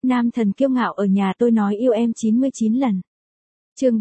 Nam thần kiêu ngạo ở nhà tôi nói yêu em 99 lần. Chương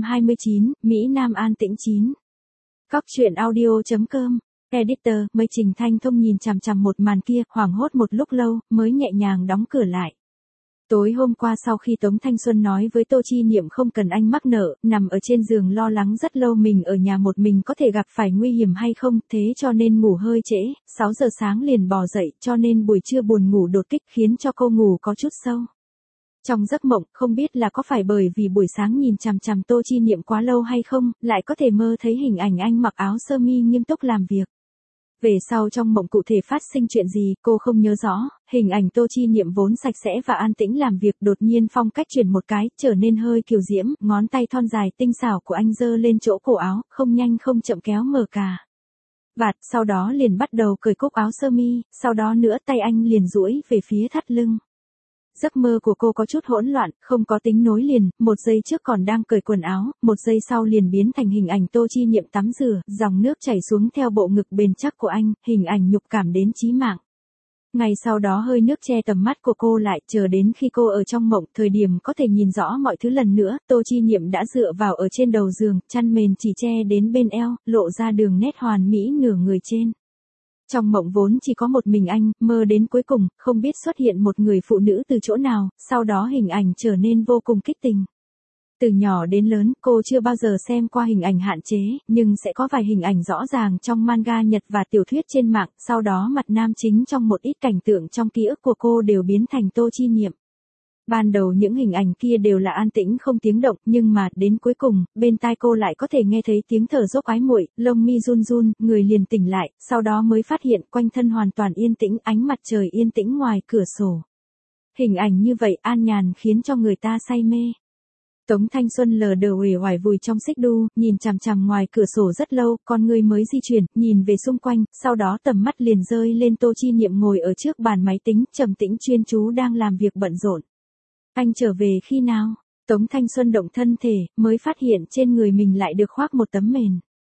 329, Mỹ Nam an tĩnh 9. Cóc truyện audio.com. Editor, Mây Trình Thanh Thông nhìn chằm chằm một màn kia, hoảng hốt một lúc lâu, mới nhẹ nhàng đóng cửa lại. Tối hôm qua sau khi Tống Thanh Xuân nói với Tô Chi Niệm không cần anh mắc nợ, nằm ở trên giường lo lắng rất lâu mình ở nhà một mình có thể gặp phải nguy hiểm hay không, thế cho nên ngủ hơi trễ, 6 giờ sáng liền bò dậy, cho nên buổi trưa buồn ngủ đột kích khiến cho cô ngủ có chút sâu. Trong giấc mộng, không biết là có phải bởi vì buổi sáng nhìn chằm chằm Tô Chi Niệm quá lâu hay không, lại có thể mơ thấy hình ảnh anh mặc áo sơ mi nghiêm túc làm việc. Về sau trong mộng cụ thể phát sinh chuyện gì, cô không nhớ rõ, hình ảnh Tô Chi Niệm vốn sạch sẽ và an tĩnh làm việc đột nhiên phong cách chuyển một cái, trở nên hơi kiều diễm, ngón tay thon dài tinh xảo của anh giơ lên chỗ cổ áo, không nhanh không chậm kéo mở cà vạt, sau đó liền bắt đầu cởi cúc áo sơ mi, sau đó nữa tay anh liền duỗi về phía thắt lưng. Giấc mơ của cô có chút hỗn loạn, không có tính nối liền, một giây trước còn đang cởi quần áo, một giây sau liền biến thành hình ảnh Tô Chi Niệm tắm rửa, dòng nước chảy xuống theo bộ ngực bền chắc của anh, hình ảnh nhục cảm đến chí mạng. Ngày sau đó hơi nước che tầm mắt của cô lại, chờ đến khi cô ở trong mộng, thời điểm có thể nhìn rõ mọi thứ lần nữa, Tô Chi Niệm đã dựa vào ở trên đầu giường, chăn mền chỉ che đến bên eo, lộ ra đường nét hoàn mỹ nửa người trên. Trong mộng vốn chỉ có một mình anh, mơ đến cuối cùng, không biết xuất hiện một người phụ nữ từ chỗ nào, sau đó hình ảnh trở nên vô cùng kích tình. Từ nhỏ đến lớn, cô chưa bao giờ xem qua hình ảnh hạn chế, nhưng sẽ có vài hình ảnh rõ ràng trong manga Nhật và tiểu thuyết trên mạng, sau đó mặt nam chính trong một ít cảnh tượng trong ký ức của cô đều biến thành Tô Chi Niệm. Ban đầu những hình ảnh kia đều là an tĩnh không tiếng động, nhưng mà, đến cuối cùng, bên tai cô lại có thể nghe thấy tiếng thở dốc ái muội, lông mi run run, người liền tỉnh lại, sau đó mới phát hiện quanh thân hoàn toàn yên tĩnh, ánh mặt trời yên tĩnh ngoài cửa sổ. Hình ảnh như vậy an nhàn khiến cho người ta say mê. Tống Thanh Xuân lờ đờ uể oải vùi trong xích đu, nhìn chằm chằm ngoài cửa sổ rất lâu, con người mới di chuyển, nhìn về xung quanh, sau đó tầm mắt liền rơi lên Tô Chi Niệm ngồi ở trước bàn máy tính, trầm tĩnh chuyên chú đang làm việc bận rộn. Anh trở về khi nào? Tống Thanh Xuân động thân thể, mới phát hiện trên người mình lại được khoác một tấm mền.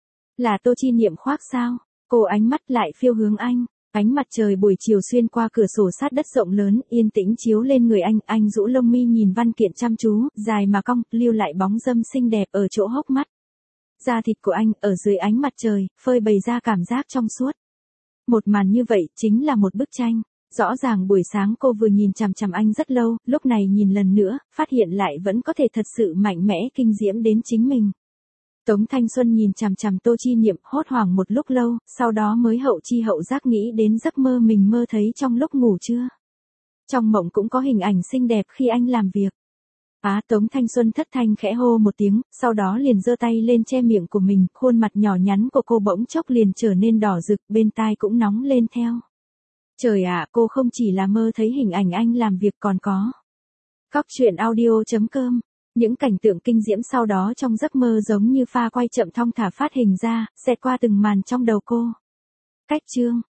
Là Tô Chi Niệm khoác sao? Cô ánh mắt lại phiêu hướng anh. Ánh mặt trời buổi chiều xuyên qua cửa sổ sát đất rộng lớn, yên tĩnh chiếu lên người anh rũ lông mi nhìn văn kiện chăm chú, dài mà cong, lưu lại bóng râm xinh đẹp ở chỗ hốc mắt. Da thịt của anh, ở dưới ánh mặt trời, phơi bày ra cảm giác trong suốt. Một màn như vậy, chính là một bức tranh. Rõ ràng buổi sáng cô vừa nhìn chằm chằm anh rất lâu, lúc này nhìn lần nữa, phát hiện lại vẫn có thể thật sự mạnh mẽ kinh diễm đến chính mình. Tống Thanh Xuân nhìn chằm chằm Tô Chi Niệm hốt hoảng một lúc lâu, sau đó mới hậu chi hậu giác nghĩ đến giấc mơ mình mơ thấy trong lúc ngủ trưa. Trong mộng cũng có hình ảnh xinh đẹp khi anh làm việc. Tống Thanh Xuân thất thanh khẽ hô một tiếng, sau đó liền giơ tay lên che miệng của mình, khuôn mặt nhỏ nhắn của cô bỗng chốc liền trở nên đỏ rực, bên tai cũng nóng lên theo. Trời ạ, cô không chỉ là mơ thấy hình ảnh anh làm việc còn có. Cóc truyện audio.com. Những cảnh tượng kinh diễm sau đó trong giấc mơ giống như pha quay chậm thong thả phát hình ra, xẹt qua từng màn trong đầu cô. Cách chương.